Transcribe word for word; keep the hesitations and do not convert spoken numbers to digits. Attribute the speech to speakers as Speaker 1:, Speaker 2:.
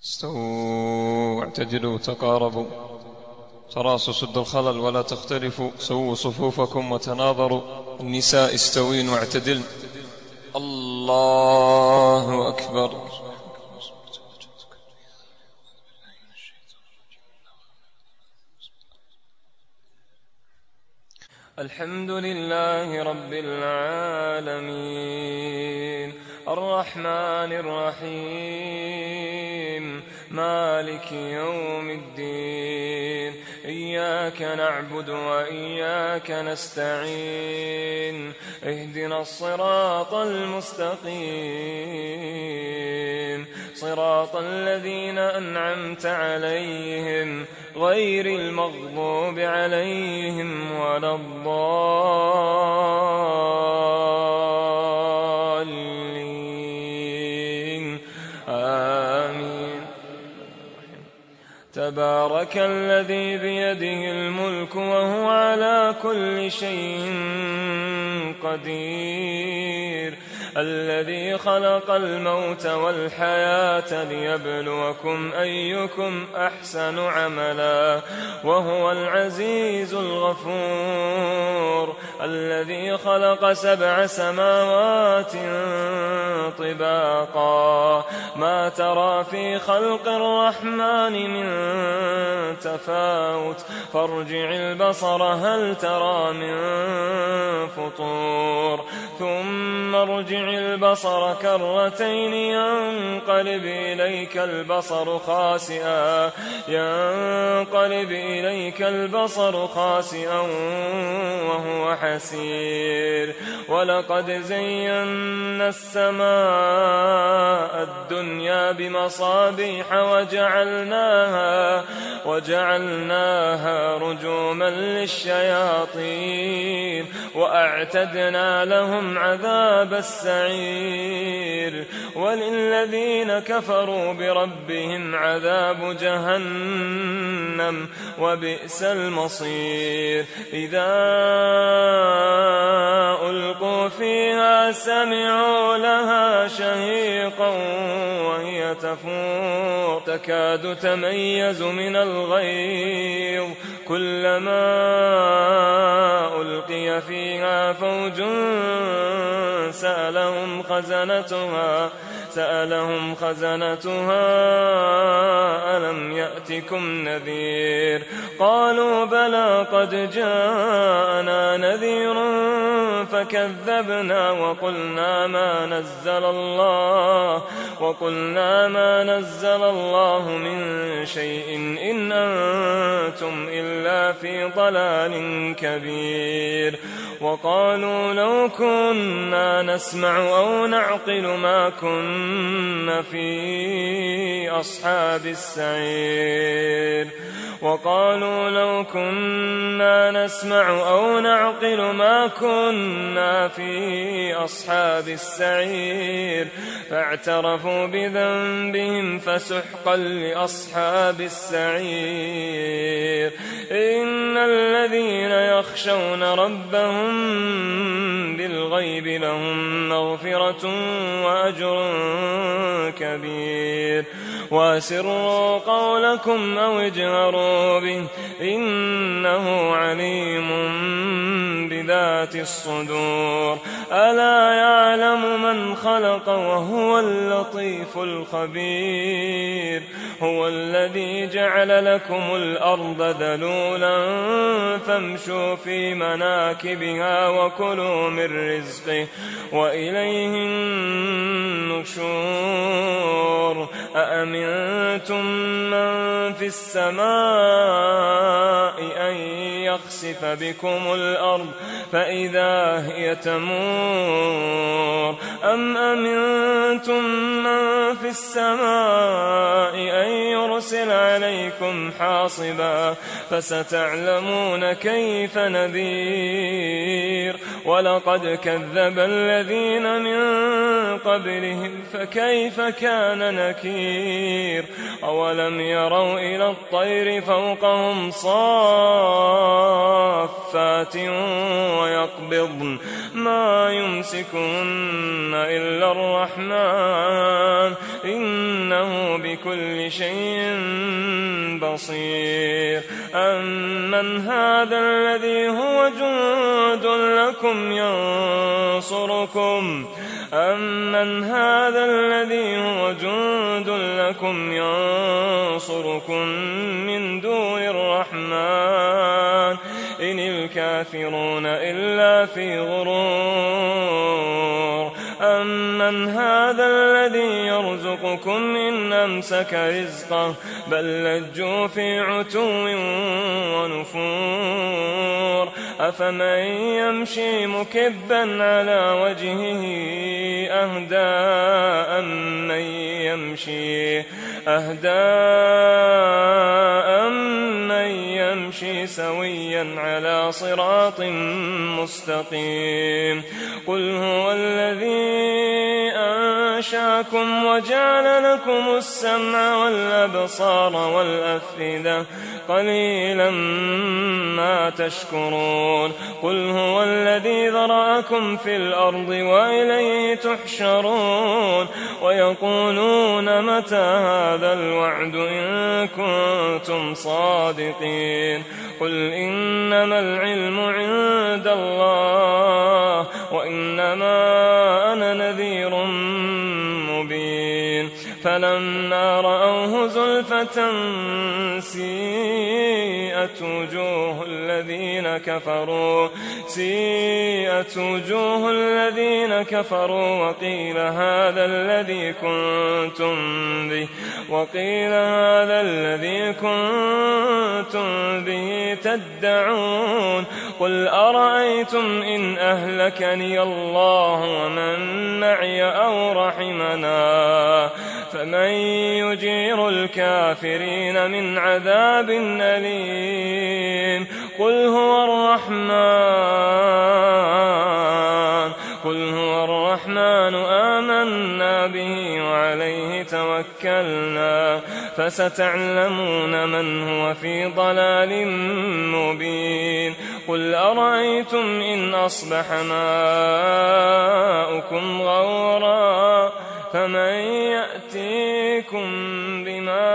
Speaker 1: استووا واعتدلوا تقاربوا تراصوا سدوا الخلل ولا تختلفوا سووا صفوفكم وتناظروا. النساء استوين واعتدلن. الله أكبر. الحمد لله رب العالمين الرحمن الرحيم مالك يوم الدين إياك نعبد وإياك نستعين اهدنا الصراط المستقيم صراط الذين أنعمت عليهم غير المغضوب عليهم ولا الضالين آمين. تبارك الذي بيده الملك وهو على كل شيء قدير الذي خلق الموت والحياة ليبلوكم أيكم أحسن عملا وهو العزيز الغفور الذي خلق سبع سماوات طباقا ما ترى في خلق الرحمن من تفاوت فارجع البصر هل ترى من فطور ثم ارجع البصر كرتين ينقلب إليك البصر خاسئا ينقلب إليك البصر خاسئا وهو حسير ولقد زينا السماء الدنيا بمصابيح وجعلناها وجعلناها رجوما للشياطين وأعتدنا لهم عذاب السعير وللذين كفروا بربهم عذاب جهنم وبئس المصير. إذا ألقوا فيها سمعوا لها شهيقا وهي تفور تكاد تميز من الغيظ كلما ألقي فيها فوج سألهم خزنتها سألهم خزنتها ألم يأتكم نذير قالوا بلى قد جاءنا نذير فكذبنا وقلنا ما نزل الله وقلنا ما نزل الله من شيء إن أنتم إلا في ضلال كبير. وقالوا لو كنا نسمع أو نعقل ما كنا في أصحاب السعير وقالوا لو كنا نسمع أو نعقل ما كنا في أصحاب السعير فاعترفوا بذنبهم فسحقا لأصحاب السعير. إن الذين يخشون ربهم بالغيب لهم مغفرة وأجر كبير. وأسروا قولكم أو اجهروا به إنه عليم بذات الصدور. ألا يعلم من خلق وهو اللطيف الخبير. هو الذي جعل لكم الأرض ذلولا فامشوا في مناكبها وكلوا من رزقه وإليه النشور. أأمنتم من في السماء أن يخسف بكم الأرض فإذا هي تمور أم أمنتم من في السماء أن يرسل عليكم
Speaker 2: عليكم حاصبا فستعلمون كيف نذير. ولقد كذب الذين من قبلهم فكيف كان نكير. أولم يروا إلى الطير فوقهم صافات ويقبضن ما يمسكن إلا الرحمن إنه بكل شيء بصير. أمن هذا الذي هو جند لكم ينصركم أمن هذا الذي هو جند لكم ينصركم من دون الرحمن إن الكافرون إلا في غرور. أمن هذا الذي يرزقكم إن أمسك رزقه بل لجوا في عتو ونفور. أفمن يمشي مكبا على وجهه أهدى أمن يمشي أهدى أمن يمشي سويا على صراط مستقيم. قل هو الذي أنشأكم وجعل لكم السمع والأبصار والأفئدة قليلا ما تشكرون. قل هو الذي ذرأكم في الأرض وإليه تحشرون. ويقولون متى هذا الوعد إن كنتم صادقين. قل إنما العلم عند الله وإنما أنا نذير مبين. فلما رأوه زلفة سيئت وجوه الذين كفروا سيئت وجوه الذين كفروا وقيل هذا الذي كنتم به وقيل هذا الذي كنتم به تدعون. قل أرأيتم إن أهلكني الله ومن معي أو رحمنا فمن يجير الكافرين من عذاب أليم. قل هو الرحمن قل هو الرحمن آمنا به وعليه توكلنا فستعلمون من هو في ضلال مبين. قل أرأيتم إن أصبح ماؤكم غورا فمن يأتيكم بماء